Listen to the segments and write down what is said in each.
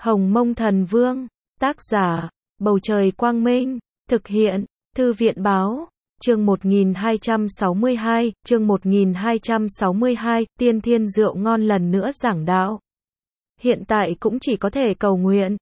Hồng Mông Thần Vương, tác giả, Bầu Trời Quang Minh, thực hiện, Thư viện Báo, chương 1262, chương 1262, Tiên Thiên Rượu Ngon lần nữa giảng đạo. Hiện tại cũng chỉ có thể cầu nguyện,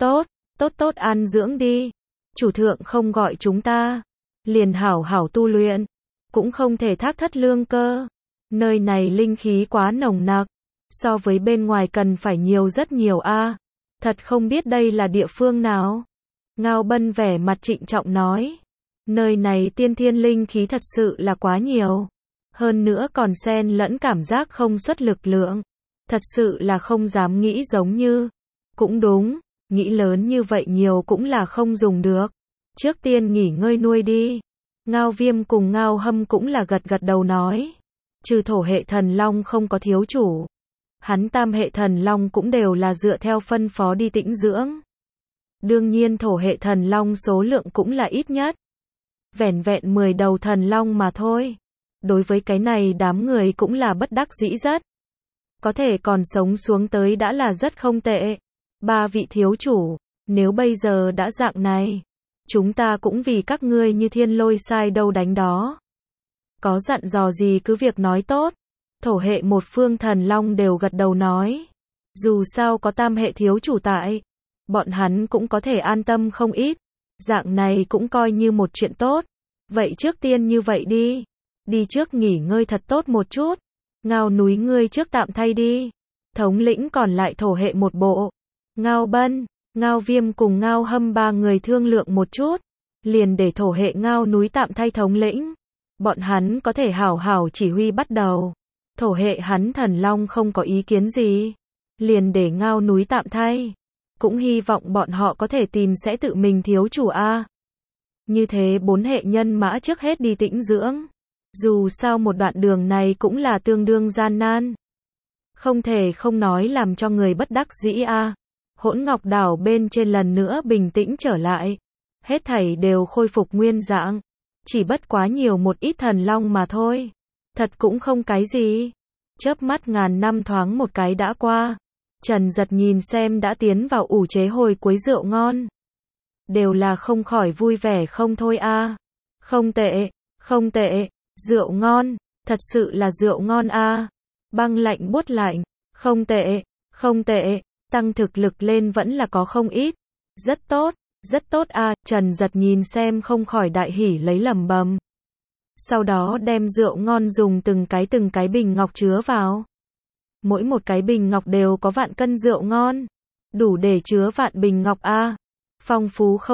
tốt an dưỡng đi, chủ thượng không gọi chúng ta, liền hảo hảo tu luyện, cũng không thể thác thất lương cơ. Nơi này linh khí quá nồng nặc, so với bên ngoài cần phải nhiều rất nhiều a. Thật không biết đây là địa phương nào. Ngao Bân vẻ mặt trịnh trọng nói, nơi này tiên thiên linh khí thật sự là quá nhiều, hơn nữa còn xen lẫn cảm giác không xuất lực lượng, thật sự là không dám nghĩ giống như. Cũng đúng, nghĩ lớn như vậy nhiều cũng là không dùng được. Trước tiên nghỉ ngơi nuôi đi. Ngao Viêm cùng Ngao Hâm cũng là gật gật đầu nói, trừ thổ hệ thần long không có thiếu chủ, hắn tam hệ thần long cũng đều là dựa theo phân phó đi tĩnh dưỡng. Đương nhiên thổ hệ thần long số lượng cũng là ít nhất, vẻn vẹn 10 đầu thần long mà thôi. Đối với cái này đám người cũng là bất đắc dĩ rất. Có thể còn sống xuống tới đã là rất không tệ. Ba vị thiếu chủ, nếu bây giờ đã dạng này, chúng ta cũng vì các ngươi như thiên lôi sai đâu đánh đó. Có dặn dò gì cứ việc nói tốt. Thổ hệ một phương thần long đều gật đầu nói, dù sao có tam hệ thiếu chủ tại, bọn hắn cũng có thể an tâm không ít. Dạng này cũng coi như một chuyện tốt. Vậy trước tiên như vậy đi. Đi trước nghỉ ngơi thật tốt một chút. Ngao núi ngươi trước tạm thay đi. Thống lĩnh còn lại thổ hệ một bộ. Ngao Bân, Ngao Viêm cùng Ngao Hâm ba người thương lượng một chút, liền để thổ hệ Ngao núi tạm thay thống lĩnh. Bọn hắn có thể hảo hảo chỉ huy bắt đầu. Thổ hệ hắn thần long không có ý kiến gì, liền để Ngao núi tạm thay. Cũng hy vọng bọn họ có thể tìm sẽ tự mình thiếu chủ a. Như thế bốn hệ nhân mã trước hết đi tĩnh dưỡng. Dù sao một đoạn đường này cũng là tương đương gian nan. Không thể không nói làm cho người bất đắc dĩ a. Hỗn Ngọc Đảo bên trên lần nữa bình tĩnh trở lại. Hết thảy đều khôi phục nguyên dạng. Chỉ bất quá nhiều một ít thần long mà thôi. Thật cũng không cái gì. Chớp mắt ngàn năm thoáng một cái đã qua. Trần Giật nhìn xem đã tiến vào ủ chế hồi cuối rượu ngon. Đều là không khỏi vui vẻ không thôi a. Không tệ, rượu ngon, thật sự là rượu ngon a. Băng lạnh buốt lạnh, không tệ, tăng thực lực lên vẫn là có không ít. Rất tốt a. Trần Giật nhìn xem không khỏi đại hỉ lấy lẩm bẩm. Sau đó đem rượu ngon dùng từng cái bình ngọc chứa vào. Mỗi một cái bình ngọc đều có vạn cân rượu ngon, đủ để chứa vạn bình ngọc a. Phong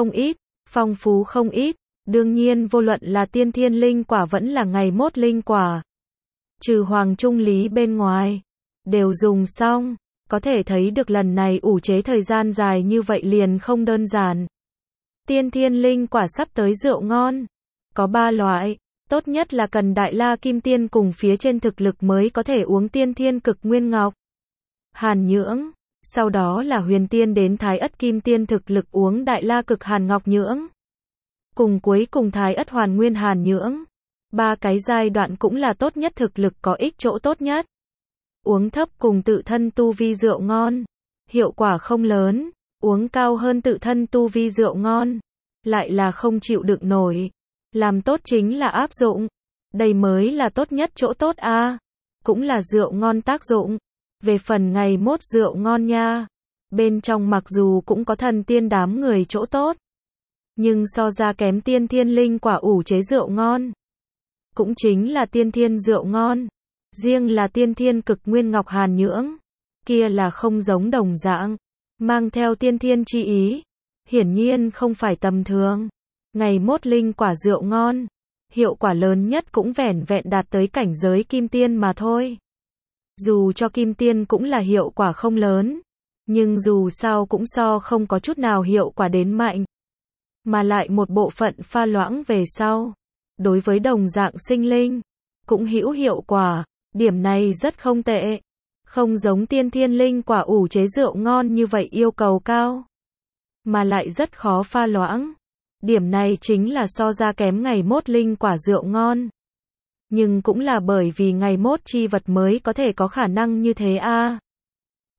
phú không ít, đương nhiên vô luận là tiên thiên linh quả vẫn là ngày mốt linh quả, trừ hoàng trung lý bên ngoài, đều dùng xong. Có thể thấy được lần này ủ chế thời gian dài như vậy liền không đơn giản. Tiên thiên linh quả sắp tới rượu ngon, có 3 loại. Tốt nhất là cần Đại La Kim Tiên cùng phía trên thực lực mới có thể uống tiên thiên cực nguyên ngọc Hàn Nhưỡng, sau đó là huyền tiên đến Thái Ất Kim Tiên thực lực uống Đại La Cực Hàn Ngọc Nhưỡng, cùng cuối cùng Thái Ất Hoàn Nguyên Hàn Nhưỡng. 3 cái giai đoạn cũng là tốt nhất thực lực có ích chỗ tốt nhất. Uống thấp cùng tự thân tu vi rượu ngon, hiệu quả không lớn, uống cao hơn tự thân tu vi rượu ngon, lại là không chịu đựng nổi. Làm tốt chính là áp dụng, đây mới là tốt nhất chỗ tốt a. Cũng là rượu ngon tác dụng. Về phần ngày mốt rượu ngon nha, bên trong mặc dù cũng có thần tiên đám người chỗ tốt, nhưng so ra kém tiên thiên linh quả ủ chế rượu ngon. Cũng chính là tiên thiên rượu ngon, riêng là tiên thiên cực nguyên ngọc Hàn Nhưỡng, kia là không giống đồng dạng, mang theo tiên thiên chi ý, hiển nhiên không phải tầm thường. Ngày mốt linh quả rượu ngon, hiệu quả lớn nhất cũng vẻn vẹn đạt tới cảnh giới kim tiên mà thôi. Dù cho kim tiên cũng là hiệu quả không lớn, nhưng dù sao cũng so không có chút nào hiệu quả đến mạnh. Mà lại một bộ phận pha loãng về sau, đối với đồng dạng sinh linh, cũng hữu hiệu quả, điểm này rất không tệ. Không giống tiên thiên linh quả ủ chế rượu ngon như vậy yêu cầu cao, mà lại rất khó pha loãng. Điểm này chính là so ra kém ngày mốt linh quả rượu ngon. Nhưng cũng là bởi vì ngày mốt chi vật mới có thể có khả năng như thế a.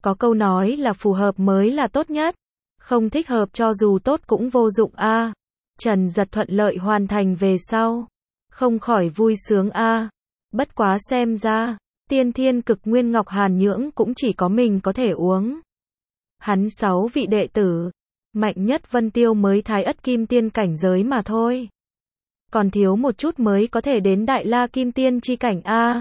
Có câu nói là phù hợp mới là tốt nhất. Không thích hợp cho dù tốt cũng vô dụng a. Trần Giật thuận lợi hoàn thành về sau. Không khỏi vui sướng a. Bất quá xem ra, tiên thiên cực nguyên ngọc hàn nhưỡng cũng chỉ có mình có thể uống. Hắn 6 vị đệ tử, mạnh nhất Vân Tiêu mới thái ất kim tiên cảnh giới mà thôi. Còn thiếu một chút mới có thể đến đại la kim tiên chi cảnh a.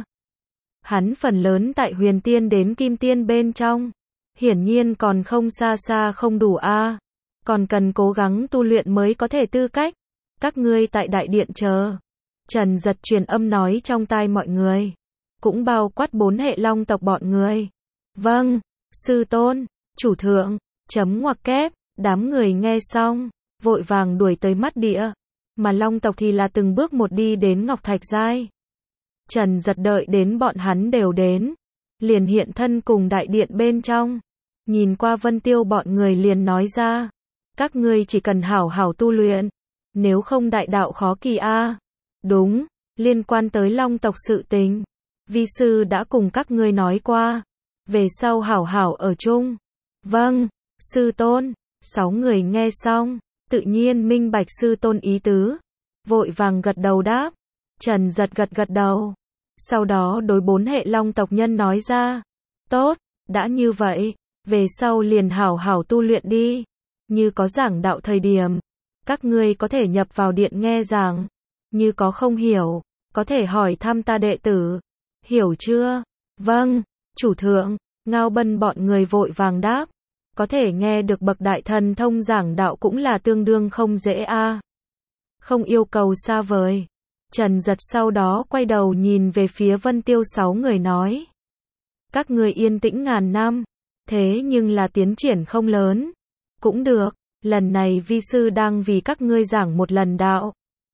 Hắn phần lớn tại huyền tiên đến kim tiên bên trong. Hiển nhiên còn không xa xa không đủ a. Còn cần cố gắng tu luyện mới có thể tư cách. Các ngươi tại đại điện chờ. Trần Giật truyền âm nói trong tai mọi người. Cũng bao quát 4 hệ long tộc bọn người. Vâng, sư tôn, chủ thượng, chấm ngoặc kép. Đám người nghe xong, vội vàng đuổi tới mắt địa. Mà long tộc thì là từng bước một đi đến Ngọc Thạch Giai. Trần Giật đợi đến bọn hắn đều đến. Liền hiện thân cùng đại điện bên trong. Nhìn qua Vân Tiêu bọn người liền nói ra. Các ngươi chỉ cần hảo hảo tu luyện. Nếu không đại đạo khó kỳ a. Đúng, liên quan tới long tộc sự tình. Vi sư đã cùng các ngươi nói qua. Về sau hảo hảo ở chung. Vâng, sư tôn. 6 người nghe xong, tự nhiên minh bạch sư tôn ý tứ. Vội vàng gật đầu đáp. Trần Giật gật đầu. Sau đó đối 4 hệ long tộc nhân nói ra. Tốt, đã như vậy, về sau liền hảo hảo tu luyện đi. Như có giảng đạo thời điểm, các ngươi có thể nhập vào điện nghe giảng. Như có không hiểu, có thể hỏi thăm ta đệ tử. Hiểu chưa? Vâng, chủ thượng. Ngao Bân bọn người vội vàng đáp. Có thể nghe được bậc đại thần thông giảng đạo cũng là tương đương không dễ a. Không yêu cầu xa vời. Trần Giật sau đó quay đầu nhìn về phía Vân Tiêu 6 người nói. Các người yên tĩnh ngàn năm, thế nhưng là tiến triển không lớn. Cũng được, lần này vi sư đang vì các ngươi giảng một lần đạo.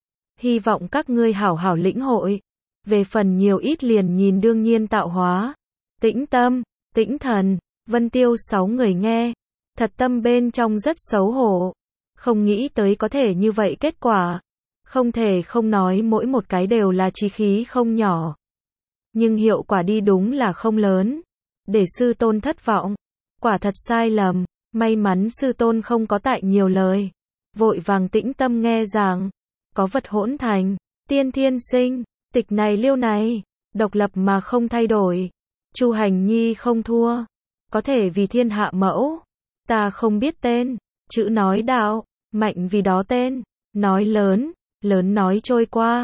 Hy vọng các ngươi hảo hảo lĩnh hội. Về phần nhiều ít liền nhìn đương nhiên tạo hóa. Tĩnh tâm, tĩnh thần. Vân Tiêu 6 người nghe, thật tâm bên trong rất xấu hổ. Không nghĩ tới có thể như vậy kết quả. Không thể không nói mỗi một cái đều là chí khí không nhỏ. Nhưng hiệu quả đi đúng là không lớn. Để sư tôn thất vọng. Quả thật sai lầm. May mắn sư tôn không có tại nhiều lời. Vội vàng tĩnh tâm nghe giảng. Có vật hỗn thành, tiên thiên sinh, tịch này liêu này, độc lập mà không thay đổi. Chu Hành Nhi không thua. Có thể vì thiên hạ mẫu. Ta không biết tên. Chữ nói đạo, mạnh vì đó tên. Nói lớn, lớn nói trôi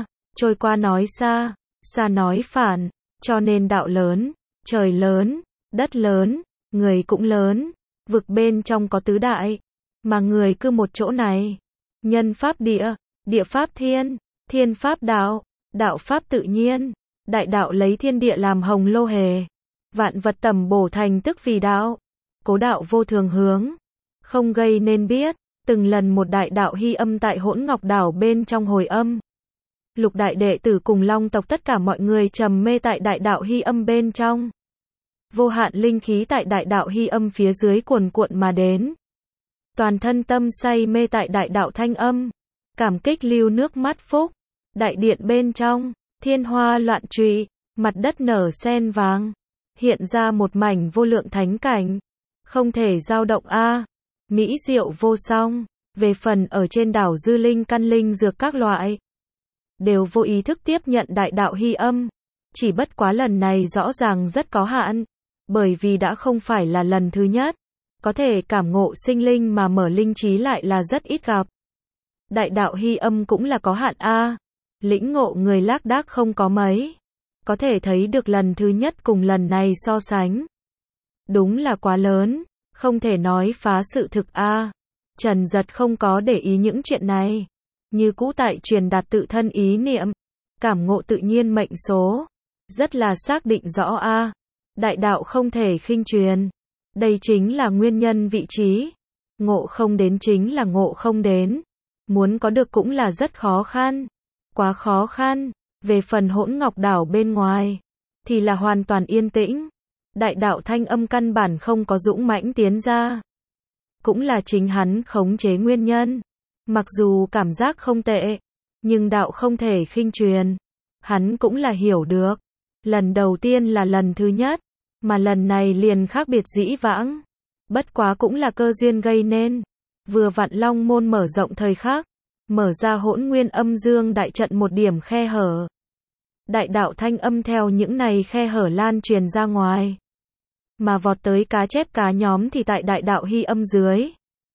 qua nói xa, xa nói phản. Cho nên đạo lớn, trời lớn, đất lớn, người cũng lớn. Vực bên trong có tứ đại, mà người cứ một chỗ này. Nhân pháp địa, địa pháp thiên, thiên pháp đạo, đạo pháp tự nhiên. Đại đạo lấy thiên địa làm hồng lô hề. Vạn vật tầm bổ thành tức vì đạo. Cố đạo vô thường hướng. Không gây nên biết. Từng lần một đại đạo hy âm tại Hỗn Ngọc Đảo bên trong hồi âm. Lục đại đệ tử cùng long tộc tất cả mọi người trầm mê tại đại đạo hy âm bên trong. Vô hạn linh khí tại đại đạo hy âm phía dưới cuồn cuộn mà đến. Toàn thân tâm say mê tại đại đạo thanh âm. Cảm kích lưu nước mắt phúc. Đại điện bên trong, thiên hoa loạn trụy, mặt đất nở sen vàng. Hiện ra một mảnh vô lượng thánh cảnh. Không thể dao động a. Mỹ diệu vô song. Về phần ở trên đảo dư linh căn linh dược các loại. Đều vô ý thức tiếp nhận đại đạo hy âm. Chỉ bất quá lần này rõ ràng rất có hạn. Bởi vì đã không phải là lần thứ nhất. Có thể cảm ngộ sinh linh mà mở linh trí lại là rất ít gặp. Đại đạo hy âm cũng là có hạn a. Lĩnh ngộ người lác đác không có mấy. Có thể thấy được lần thứ nhất cùng lần này so sánh. Đúng là quá lớn. Không thể nói phá sự thực a. Trần Giật không có để ý những chuyện này. Như cũ tại truyền đạt tự thân ý niệm. Cảm ngộ tự nhiên mệnh số. Rất là xác định rõ a. Đại đạo không thể khinh truyền. Đây chính là nguyên nhân vị trí. Ngộ không đến chính là ngộ không đến. Muốn có được cũng là rất khó khăn. Quá khó khăn. Về phần Hỗn Ngọc Đảo bên ngoài, thì là hoàn toàn yên tĩnh. Đại đạo thanh âm căn bản không có dũng mãnh tiến ra. Cũng là chính hắn khống chế nguyên nhân. Mặc dù cảm giác không tệ, nhưng đạo không thể khinh truyền. Hắn cũng là hiểu được. Lần đầu tiên là lần thứ nhất. Mà lần này liền khác biệt dĩ vãng. Bất quá cũng là cơ duyên gây nên. Vừa vặn Long môn mở rộng thời khắc, mở ra Hỗn Nguyên Âm Dương đại trận một điểm khe hở. Đại đạo thanh âm theo những này khe hở lan truyền ra ngoài. Mà vọt tới cá chép cá nhóm thì tại đại đạo hy âm dưới.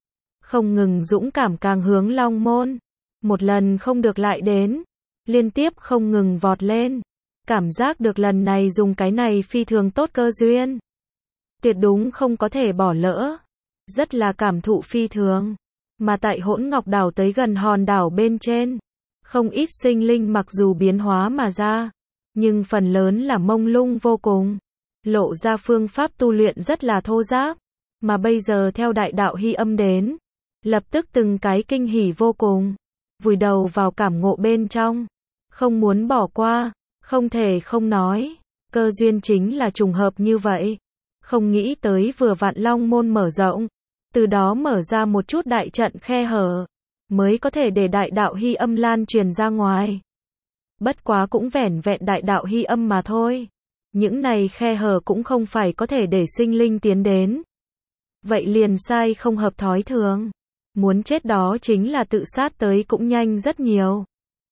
Không ngừng dũng cảm càng hướng Long môn. Một lần không được lại đến. Liên tiếp không ngừng vọt lên. Cảm giác được lần này dùng cái này phi thường tốt cơ duyên. Tuyệt đúng không có thể bỏ lỡ. Rất là cảm thụ phi thường. Mà tại Hỗn Ngọc đảo tới gần hòn đảo bên trên. Không ít sinh linh mặc dù biến hóa mà ra. Nhưng phần lớn là mông lung vô cùng. Lộ ra phương pháp tu luyện rất là thô ráp. Mà bây giờ theo đại đạo hy âm đến. Lập tức từng cái kinh hỉ vô cùng. Vùi đầu vào cảm ngộ bên trong. Không muốn bỏ qua. Không thể không nói. Cơ duyên chính là trùng hợp như vậy. Không nghĩ tới vừa vạn Long môn mở rộng. Từ đó mở ra một chút đại trận khe hở. Mới có thể để đại đạo hy âm lan truyền ra ngoài. Bất quá cũng vẻn vẹn đại đạo hy âm mà thôi. Những này khe hở cũng không phải có thể để sinh linh tiến đến. Vậy liền sai không hợp thói thường. Muốn chết đó chính là tự sát tới cũng nhanh rất nhiều.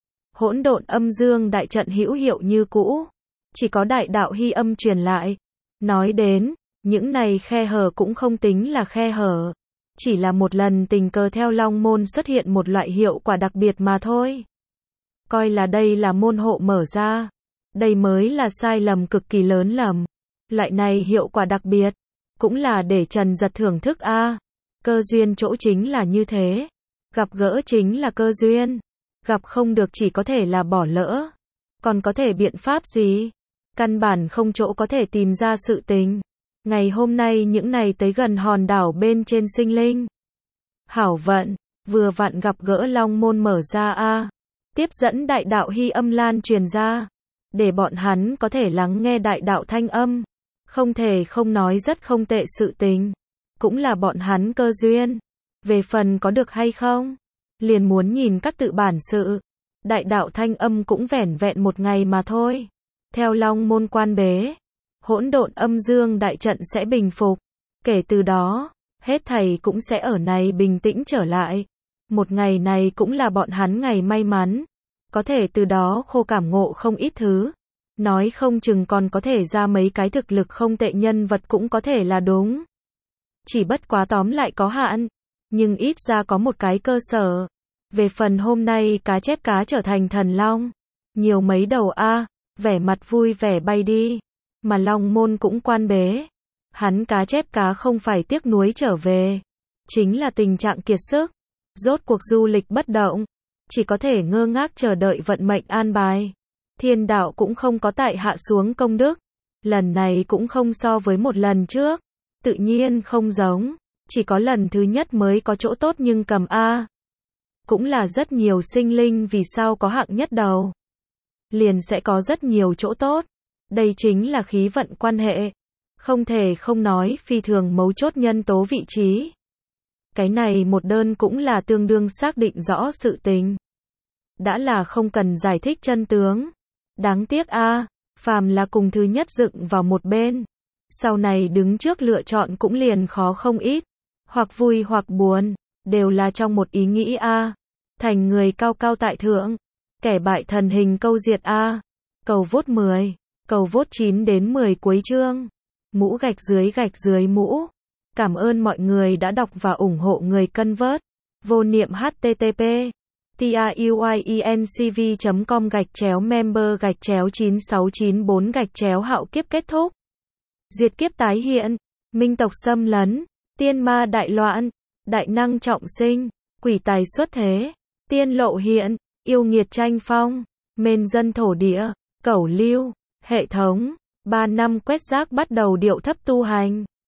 Hỗn độn âm dương đại trận hữu hiệu như cũ. Chỉ có đại đạo hy âm truyền lại. Nói đến, những này khe hở cũng không tính là khe hở. Chỉ là một lần tình cờ theo Long môn xuất hiện một loại hiệu quả đặc biệt mà thôi. Coi là đây là môn hộ mở ra. Đây mới là sai lầm cực kỳ lớn lầm. Loại này hiệu quả đặc biệt. Cũng là để Trần Giật thưởng thức a. Cơ duyên chỗ chính là như thế. Gặp gỡ chính là cơ duyên. Gặp không được chỉ có thể là bỏ lỡ. Còn có thể biện pháp gì? Căn bản không chỗ có thể tìm ra sự tình. Ngày hôm nay những này tới gần hòn đảo bên trên sinh linh. Hảo vận, vừa vặn gặp gỡ Long môn mở ra a. Tiếp dẫn đại đạo hy âm lan truyền ra. Để bọn hắn có thể lắng nghe đại đạo thanh âm. Không thể không nói rất không tệ sự tình. Cũng là bọn hắn cơ duyên. Về phần có được hay không? Liền muốn nhìn các tự bản sự. Đại đạo thanh âm cũng vẻn vẹn một ngày mà thôi. Theo Long môn quan bế. Hỗn độn âm dương đại trận sẽ bình phục. Kể từ đó, hết thảy cũng sẽ ở này bình tĩnh trở lại. Một ngày này cũng là bọn hắn ngày may mắn. Có thể từ đó khô cảm ngộ không ít thứ. Nói không chừng còn có thể ra mấy cái thực lực không tệ nhân vật cũng có thể là đúng. Chỉ bất quá tóm lại có hạn. Nhưng ít ra có một cái cơ sở. Về phần hôm nay cá chép cá trở thành thần long. Nhiều mấy đầu a, vẻ mặt vui vẻ bay đi. Mà Long môn cũng quan bế. Hắn cá chép cá không phải tiếc nuối trở về. Chính là tình trạng kiệt sức. Rốt cuộc du lịch bất động. Chỉ có thể ngơ ngác chờ đợi vận mệnh an bài. Thiên đạo cũng không có tại hạ xuống công đức. Lần này cũng không so với một lần trước. Tự nhiên không giống. Chỉ có lần thứ nhất mới có chỗ tốt nhưng cầm A. Cũng là rất nhiều sinh linh vì sao có hạng nhất đầu. Liền sẽ có rất nhiều chỗ tốt. Đây chính là khí vận quan hệ. Không thể không nói phi thường mấu chốt nhân tố vị trí. Cái này một đơn cũng là tương đương xác định rõ sự tình. Đã là không cần giải thích chân tướng. Đáng tiếc a, phàm là cùng thứ nhất dựng vào một bên. Sau này đứng trước lựa chọn cũng liền khó không ít. Hoặc vui hoặc buồn, đều là trong một ý nghĩ a. Thành người cao cao tại thượng. Kẻ bại thần hình câu diệt a. Cầu vote 10. Cầu vote 9 đến 10 cuối chương. Mũ gạch dưới mũ. Cảm ơn mọi người đã đọc và ủng hộ người cân vớt. Vô niệm http truyencv.com/member/9694 hạo kiếp kết thúc. Diệt kiếp tái hiện. Minh tộc xâm lấn. Tiên ma đại loạn. Đại năng trọng sinh. Quỷ tài xuất thế. Tiên lộ hiện. Yêu nghiệt tranh phong. Mên dân thổ địa. Cẩu lưu. Hệ thống. 3 năm quét rác bắt đầu điệu thấp tu hành.